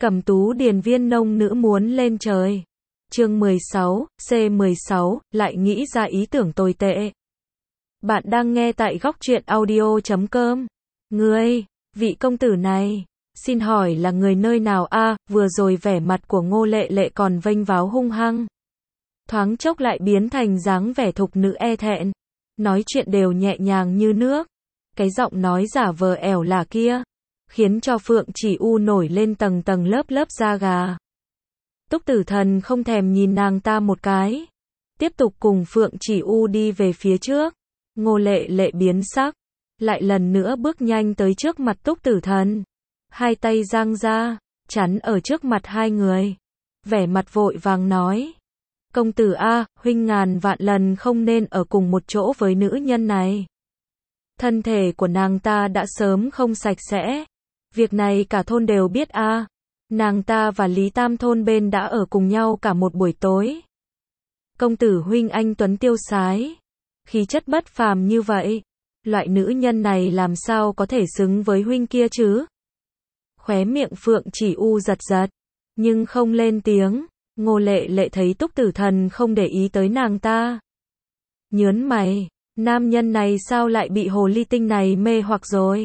Cẩm Tú điền viên nông nữ muốn lên trời. Chương 16, C16, lại nghĩ ra ý tưởng tồi tệ. Bạn đang nghe tại góc truyện audio.com. Ngươi, vị công tử này, xin hỏi là người nơi nào a? Vừa rồi vẻ mặt của Ngô Lệ Lệ còn vênh váo hung hăng, thoáng chốc lại biến thành dáng vẻ thục nữ e thẹn, nói chuyện đều nhẹ nhàng như nước. Cái giọng nói giả vờ ẻo lả kia, khiến cho Phượng Chỉ U nổi lên tầng tầng lớp lớp da gà. Túc Tử Thần không thèm nhìn nàng ta một cái, tiếp tục cùng Phượng Chỉ U đi về phía trước. Ngô Lệ Lệ biến sắc, lại lần nữa bước nhanh tới trước mặt Túc Tử Thần, hai tay giang ra, chắn ở trước mặt hai người, vẻ mặt vội vàng nói: công tử a, huynh ngàn vạn lần không nên ở cùng một chỗ với nữ nhân này. Thân thể của nàng ta đã sớm không sạch sẽ, việc này cả thôn đều biết a. Nàng ta và Lý Tam thôn bên đã ở cùng nhau cả một buổi tối. Công tử huynh anh tuấn tiêu sái, khí chất bất phàm như vậy, loại nữ nhân này làm sao có thể xứng với huynh kia chứ? Khóe miệng Phượng Chỉ U giật giật, nhưng không lên tiếng. Ngô Lệ Lệ thấy Túc Tử Thần không để ý tới nàng ta, nhớn mày, nam nhân này sao lại bị hồ ly tinh này mê hoặc rồi?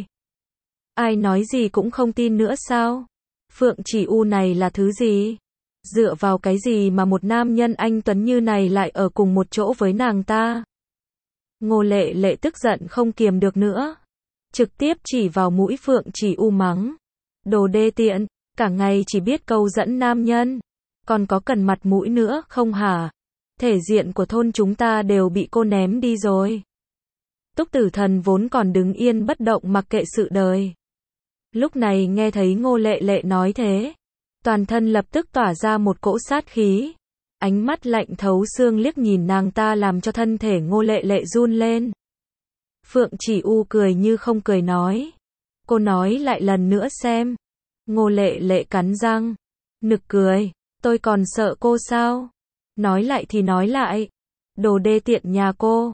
Ai nói gì cũng không tin nữa sao? Phượng Chỉ U này là thứ gì? Dựa vào cái gì mà một nam nhân anh tuấn như này lại ở cùng một chỗ với nàng ta? Ngô Lệ Lệ tức giận không kiềm được nữa, trực tiếp chỉ vào mũi Phượng Chỉ U mắng: đồ đê tiện, cả ngày chỉ biết câu dẫn nam nhân, còn có cần mặt mũi nữa không hả? Thể diện của thôn chúng ta đều bị cô ném đi rồi. Túc Tử Thần vốn còn đứng yên bất động mặc kệ sự đời, lúc này nghe thấy Ngô Lệ Lệ nói thế, toàn thân lập tức tỏa ra một cỗ sát khí, ánh mắt lạnh thấu xương liếc nhìn nàng ta làm cho thân thể Ngô Lệ Lệ run lên. Phượng Chỉ U cười như không cười nói: cô nói lại lần nữa xem. Ngô Lệ Lệ cắn răng, nực cười: tôi còn sợ cô sao? Nói lại thì nói lại. Đồ đê tiện nhà cô.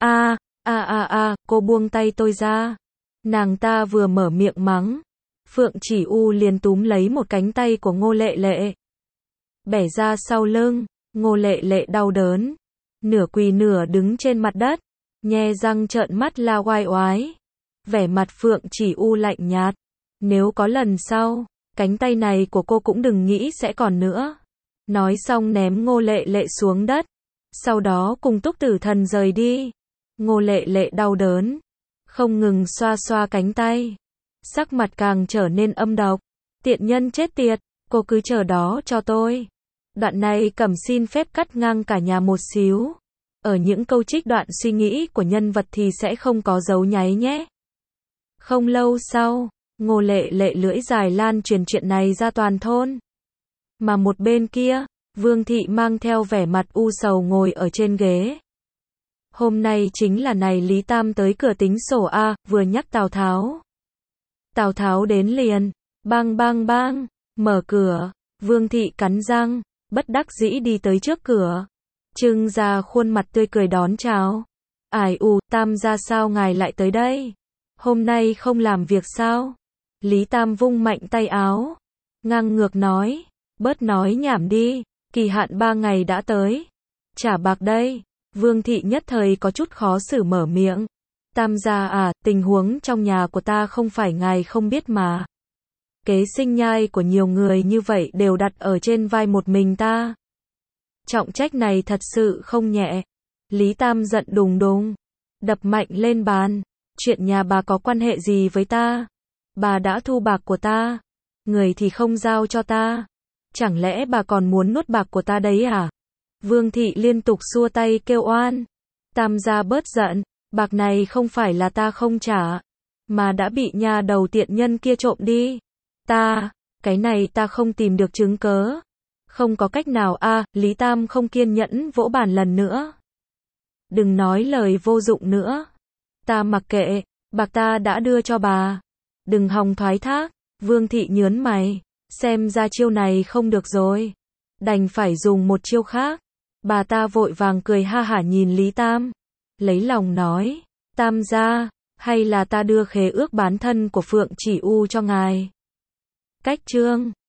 Cô buông tay tôi ra. Nàng ta vừa mở miệng mắng, Phượng Chỉ U liền túm lấy một cánh tay của Ngô Lệ Lệ, bẻ ra sau lưng. Ngô Lệ Lệ đau đớn, nửa quỳ nửa đứng trên mặt đất, nhe răng trợn mắt la oai oái. Vẻ mặt Phượng Chỉ U lạnh nhạt: nếu có lần sau, cánh tay này của cô cũng đừng nghĩ sẽ còn nữa. Nói xong ném Ngô Lệ Lệ xuống đất, sau đó cùng Túc Tử Thần rời đi. Ngô Lệ Lệ đau đớn, không ngừng xoa xoa cánh tay, sắc mặt càng trở nên âm độc. Tiện nhân chết tiệt, cô cứ chờ đó cho tôi. Đoạn này Cẩm xin phép cắt ngang cả nhà một xíu. Ở những câu trích đoạn suy nghĩ của nhân vật thì sẽ không có dấu nháy nhé. Không lâu sau, Ngô Lệ Lệ lưỡi dài lan truyền chuyện này ra toàn thôn. Mà một bên kia, Vương Thị mang theo vẻ mặt u sầu ngồi ở trên ghế. Hôm nay chính là này Lý Tam tới cửa tính sổ a, vừa nhắc Tào Tháo. Tào Tháo đến liền, bang bang bang, mở cửa. Vương Thị cắn răng, bất đắc dĩ đi tới trước cửa, trưng ra khuôn mặt tươi cười đón chào. Ải Tam gia sao ngài lại tới đây? Hôm nay không làm việc sao? Lý Tam vung mạnh tay áo, ngang ngược nói: bớt nói nhảm đi, kỳ hạn 3 ngày đã tới, trả bạc đây. Vương Thị nhất thời có chút khó xử mở miệng: Tam gia à, tình huống trong nhà của ta không phải ngài không biết mà. Kế sinh nhai của nhiều người như vậy đều đặt ở trên vai một mình ta. Trọng trách này thật sự không nhẹ. Lý Tam giận đùng đùng, đập mạnh lên bàn: chuyện nhà bà có quan hệ gì với ta? Bà đã thu bạc của ta, người thì không giao cho ta. Chẳng lẽ bà còn muốn nuốt bạc của ta đấy à? Vương Thị liên tục xua tay kêu oan: Tam gia bớt giận, bạc này không phải là ta không trả, mà đã bị nhà đầu tiện nhân kia trộm đi. Cái này ta không tìm được chứng cớ. Không có cách nào a. Lý Tam không kiên nhẫn vỗ bàn lần nữa: đừng nói lời vô dụng nữa. Ta mặc kệ, bạc ta đã đưa cho bà. Đừng hòng thoái thác. Vương Thị nhớn mày, xem ra chiêu này không được rồi, đành phải dùng một chiêu khác. Bà ta vội vàng cười ha hả nhìn Lý Tam, lấy lòng nói: Tam gia, hay là ta đưa khế ước bán thân của Phượng Chỉ U cho ngài. Cách chương